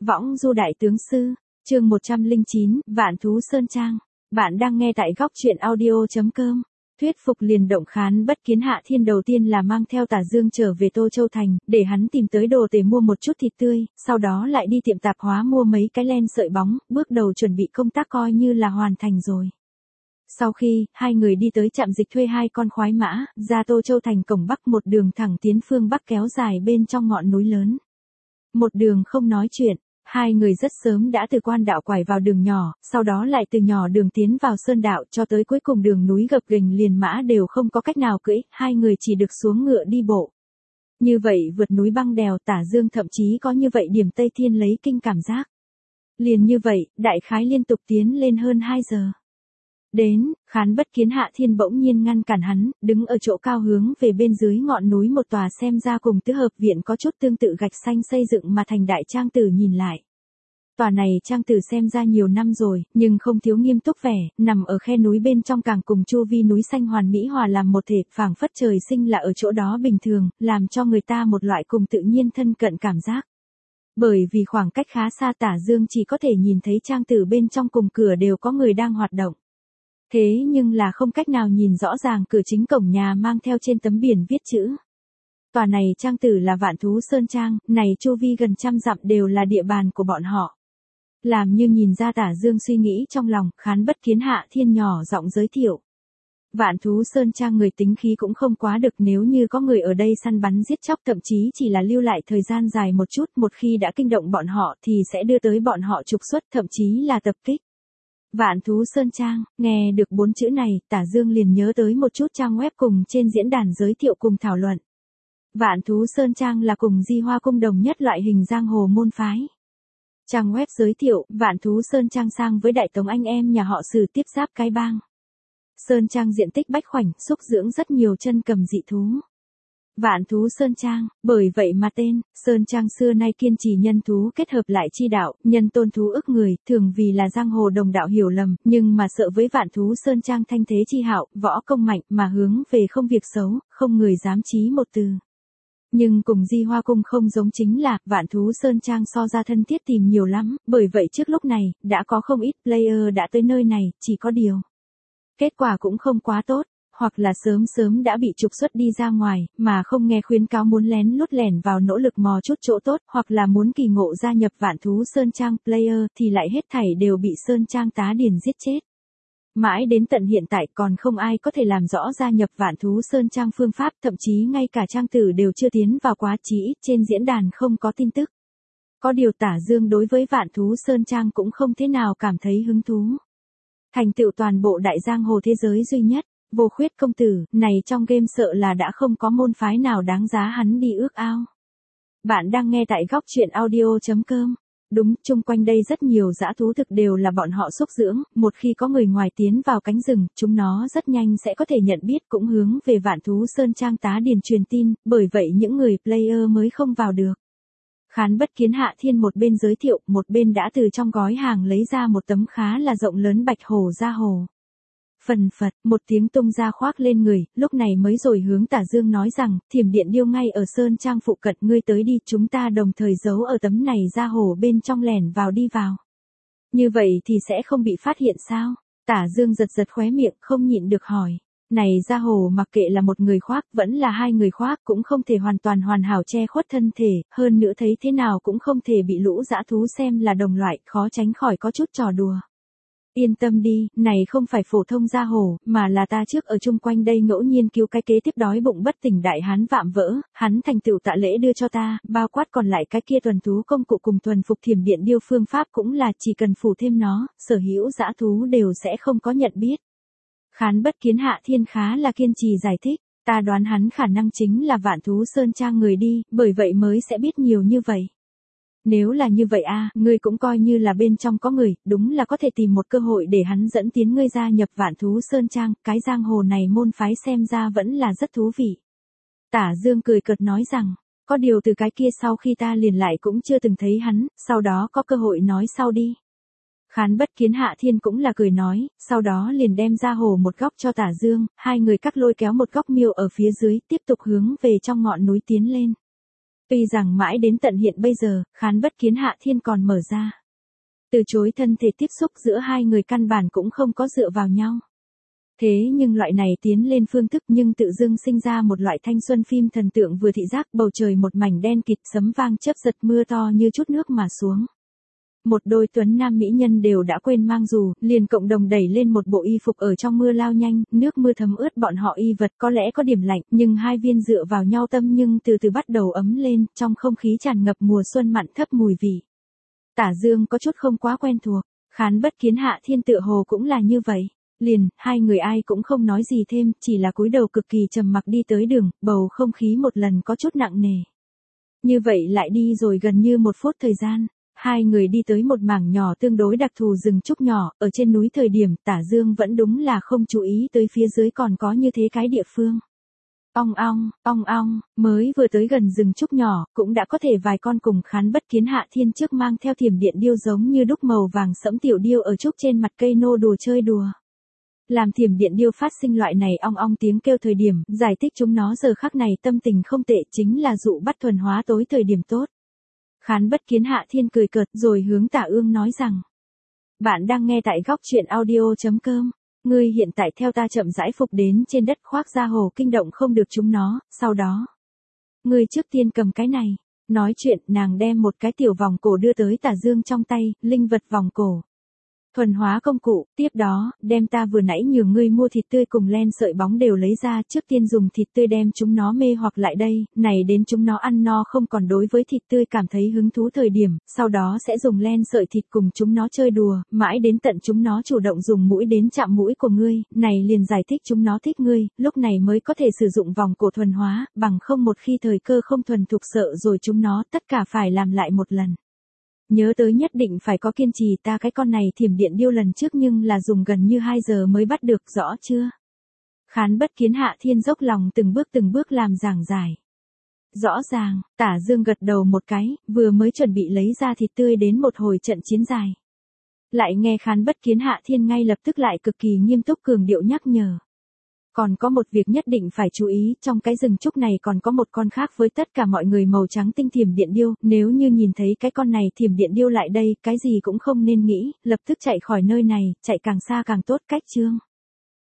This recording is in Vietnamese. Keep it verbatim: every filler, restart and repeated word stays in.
Võng du đại tướng sư, chương một trăm lẻ chín, Vạn Thú Sơn Trang. Bạn đang nghe tại góc truyện audio chấm com. Thuyết phục liền động Khán Bất Kiến Hạ Thiên đầu tiên là mang theo Tả Dương trở về Tô Châu Thành, để hắn tìm tới đồ tể mua một chút thịt tươi, sau đó lại đi tiệm tạp hóa mua mấy cái len sợi bóng, bước đầu chuẩn bị công tác coi như là hoàn thành rồi. Sau khi, hai người đi tới trạm dịch thuê hai con khoái mã, ra Tô Châu Thành cổng Bắc một đường thẳng tiến phương Bắc kéo dài bên trong ngọn núi lớn. Một đường không nói chuyện, hai người rất sớm đã từ quan đạo quải vào đường nhỏ, sau đó lại từ nhỏ đường tiến vào sơn đạo cho tới cuối cùng đường núi gập ghềnh liền mã đều không có cách nào cưỡi, hai người chỉ được xuống ngựa đi bộ. Như vậy vượt núi băng đèo Tả Dương thậm chí có như vậy điểm Tây Thiên lấy kinh cảm giác. Liền như vậy, đại khái liên tục tiến lên hơn hai giờ. Đến, Khán Bất Kiến Hạ Thiên bỗng nhiên ngăn cản hắn, đứng ở chỗ cao hướng về bên dưới ngọn núi một tòa xem ra cùng tứ hợp viện có chút tương tự gạch xanh xây dựng mà thành đại trang tử nhìn lại. Tòa này trang tử xem ra nhiều năm rồi, nhưng không thiếu nghiêm túc vẻ, nằm ở khe núi bên trong càng cùng chu vi núi xanh hoàn mỹ hòa làm một thể, phảng phất trời sinh là ở chỗ đó bình thường, làm cho người ta một loại cùng tự nhiên thân cận cảm giác. Bởi vì khoảng cách khá xa Tả Dương chỉ có thể nhìn thấy trang tử bên trong cùng cửa đều có người đang hoạt động. Thế nhưng là không cách nào nhìn rõ ràng cửa chính cổng nhà mang theo trên tấm biển viết chữ. Tòa này trang tử là Vạn Thú Sơn Trang, này chu vi gần trăm dặm đều là địa bàn của bọn họ. Làm như nhìn ra Tả Dương suy nghĩ trong lòng, Khán Bất Kiến Hạ Thiên nhỏ giọng giới thiệu. Vạn Thú Sơn Trang người tính khí cũng không quá được, nếu như có người ở đây săn bắn giết chóc thậm chí chỉ là lưu lại thời gian dài một chút, một khi đã kinh động bọn họ thì sẽ đưa tới bọn họ trục xuất thậm chí là tập kích. Vạn Thú Sơn Trang, nghe được bốn chữ này, Tả Dương liền nhớ tới một chút trang web cùng trên diễn đàn giới thiệu cùng thảo luận. Vạn Thú Sơn Trang là cùng Di Hoa Cung đồng nhất loại hình giang hồ môn phái. Trang web giới thiệu, Vạn Thú Sơn Trang sang với Đại Tống anh em nhà họ Sử tiếp giáp cái bang. Sơn Trang diện tích bách khoảnh, xúc dưỡng rất nhiều chân cầm dị thú. Vạn Thú Sơn Trang, bởi vậy mà tên, Sơn Trang xưa nay kiên trì nhân thú kết hợp lại chi đạo, nhân tôn thú ức người, thường vì là giang hồ đồng đạo hiểu lầm, nhưng mà sợ với Vạn Thú Sơn Trang thanh thế chi hạo, võ công mạnh mà hướng về không việc xấu, không người dám chí một từ. Nhưng cùng Di Hoa Cung không giống chính là, Vạn Thú Sơn Trang so ra thân thiết tìm nhiều lắm, bởi vậy trước lúc này, đã có không ít player đã tới nơi này, chỉ có điều. Kết quả cũng không quá tốt. Hoặc là sớm sớm đã bị trục xuất đi ra ngoài, mà không nghe khuyến cáo muốn lén lút lẻn vào nỗ lực mò chút chỗ tốt, hoặc là muốn kỳ ngộ gia nhập Vạn Thú Sơn Trang player thì lại hết thảy đều bị Sơn Trang tá điền giết chết. Mãi đến tận hiện tại còn không ai có thể làm rõ gia nhập Vạn Thú Sơn Trang phương pháp, thậm chí ngay cả trang tử đều chưa tiến vào quá, chí ít trên diễn đàn không có tin tức. Có điều Tả Dương đối với Vạn Thú Sơn Trang cũng không thế nào cảm thấy hứng thú. Thành tựu toàn bộ đại giang hồ thế giới duy nhất. Vô Khuyết công tử, này trong game sợ là đã không có môn phái nào đáng giá hắn đi ước ao. Bạn đang nghe tại góc truyện audio chấm com. Đúng, chung quanh đây rất nhiều dã thú thực đều là bọn họ xúc dưỡng, một khi có người ngoài tiến vào cánh rừng, chúng nó rất nhanh sẽ có thể nhận biết cũng hướng về Vạn Thú Sơn Trang tá điền truyền tin, bởi vậy những người player mới không vào được. Khán Bất Kiến Hạ Thiên một bên giới thiệu, một bên đã từ trong gói hàng lấy ra một tấm khá là rộng lớn bạch hổ da hồ. Phần phật, một tiếng tung ra khoác lên người, lúc này mới rồi hướng Tả Dương nói rằng, Thiểm Điện Điêu ngay ở Sơn Trang phụ cận, ngươi tới đi, chúng ta đồng thời giấu ở tấm này da hồ bên trong lẻn vào đi vào. Như vậy thì sẽ không bị phát hiện sao? Tả Dương giật giật khóe miệng, không nhịn được hỏi. Này da hồ mặc kệ là một người khoác, vẫn là hai người khoác, cũng không thể hoàn toàn hoàn hảo che khuất thân thể, hơn nữa thấy thế nào cũng không thể bị lũ dã thú xem là đồng loại, khó tránh khỏi có chút trò đùa. Yên tâm đi, này không phải phổ thông da hồ, mà là ta trước ở chung quanh đây ngẫu nhiên cứu cái kế tiếp đói bụng bất tỉnh đại hán vạm vỡ, hắn thành tựu tạ lễ đưa cho ta, bao quát còn lại cái kia tuần thú công cụ cùng thuần phục Thiểm Điện Điêu phương pháp cũng là chỉ cần phủ thêm nó, sở hữu dã thú đều sẽ không có nhận biết. Khán Bất Kiến Hạ Thiên khá là kiên trì giải thích, ta đoán hắn khả năng chính là Vạn Thú Sơn Trang người đi, bởi vậy mới sẽ biết nhiều như vậy. Nếu là như vậy a, à, ngươi cũng coi như là bên trong có người, đúng là có thể tìm một cơ hội để hắn dẫn tiến ngươi gia nhập Vạn Thú Sơn Trang, cái giang hồ này môn phái xem ra vẫn là rất thú vị. Tả Dương cười cợt nói rằng, có điều từ cái kia sau khi ta liền lại cũng chưa từng thấy hắn, sau đó có cơ hội nói sau đi. Khán Bất Kiến Hạ Thiên cũng là cười nói, sau đó liền đem ra hồ một góc cho Tả Dương, hai người cắt lôi kéo một góc miêu ở phía dưới, tiếp tục hướng về trong ngọn núi tiến lên. Tuy rằng mãi đến tận hiện bây giờ, khán bất kiến Hạ Thiên còn mở ra. Từ chối thân thể tiếp xúc giữa hai người căn bản cũng không có dựa vào nhau. Thế nhưng loại này tiến lên phương thức nhưng tự dưng sinh ra một loại thanh xuân phim thần tượng vừa thị giác, bầu trời một mảnh đen kịt, sấm vang chớp giật, mưa to như chút nước mà xuống. Một đôi tuấn nam mỹ nhân đều đã quên mang dù, liền cộng đồng đẩy lên một bộ y phục ở trong mưa lao nhanh, nước mưa thấm ướt bọn họ y vật, có lẽ có điểm lạnh, nhưng hai viên dựa vào nhau tâm nhưng từ từ bắt đầu ấm lên, trong không khí tràn ngập mùa xuân mặn thấp mùi vị. Tả Dương có chút không quá quen thuộc, khán bất kiến Hạ Thiên tựa hồ cũng là như vậy. Liền, hai người ai cũng không nói gì thêm, chỉ là cúi đầu cực kỳ trầm mặc đi tới đường, bầu không khí một lần có chút nặng nề. Như vậy lại đi rồi gần như một phút thời gian, hai người đi tới một mảng nhỏ tương đối đặc thù rừng trúc nhỏ, ở trên núi thời điểm Tả Dương vẫn đúng là không chú ý tới phía dưới còn có như thế cái địa phương. Ong ong, ong ong, mới vừa tới gần rừng trúc nhỏ, cũng đã có thể vài con cùng khán bất kiến Hạ Thiên trước mang theo thiểm điện điêu giống như đúc màu vàng sẫm tiểu điêu ở trúc trên mặt cây nô đùa chơi đùa. Làm thiểm điện điêu phát sinh loại này ong ong tiếng kêu thời điểm, giải thích chúng nó giờ khắc này tâm tình không tệ, chính là dụ bắt thuần hóa tối thời điểm tốt. Khán bất kiến Hạ Thiên cười cợt rồi hướng Tả Ương nói rằng. Bạn đang nghe tại góc truyện audio.com. Ngươi hiện tại theo ta chậm rãi phục đến trên đất khoác ra hồ kinh động không được chúng nó, sau đó. Ngươi trước tiên cầm cái này. Nói chuyện nàng đem một cái tiểu vòng cổ đưa tới Tả Dương trong tay, linh vật vòng cổ. Thuần hóa công cụ, tiếp đó, đem ta vừa nãy nhường ngươi mua thịt tươi cùng len sợi bóng đều lấy ra, trước tiên dùng thịt tươi đem chúng nó mê hoặc lại đây, này đến chúng nó ăn no không còn đối với thịt tươi cảm thấy hứng thú thời điểm, sau đó sẽ dùng len sợi thịt cùng chúng nó chơi đùa, mãi đến tận chúng nó chủ động dùng mũi đến chạm mũi của ngươi, này liền giải thích chúng nó thích ngươi, lúc này mới có thể sử dụng vòng cổ thuần hóa, bằng không một khi thời cơ không thuần thục sợ rồi chúng nó tất cả phải làm lại một lần. Nhớ tới nhất định phải có kiên trì, ta cái con này thiểm điện điêu lần trước nhưng là dùng gần như hai giờ mới bắt được, rõ chưa? Khán bất kiến Hạ Thiên dốc lòng từng bước từng bước làm giảng giải. Rõ ràng, Tả Dương gật đầu một cái, vừa mới chuẩn bị lấy ra thịt tươi đến một hồi trận chiến dài. Lại nghe khán bất kiến Hạ Thiên ngay lập tức lại cực kỳ nghiêm túc cường điệu nhắc nhở. Còn có một việc nhất định phải chú ý, trong cái rừng trúc này còn có một con khác với tất cả mọi người màu trắng tinh thiểm điện điêu, nếu như nhìn thấy cái con này thiểm điện điêu lại đây, cái gì cũng không nên nghĩ, lập tức chạy khỏi nơi này, chạy càng xa càng tốt, cách chương.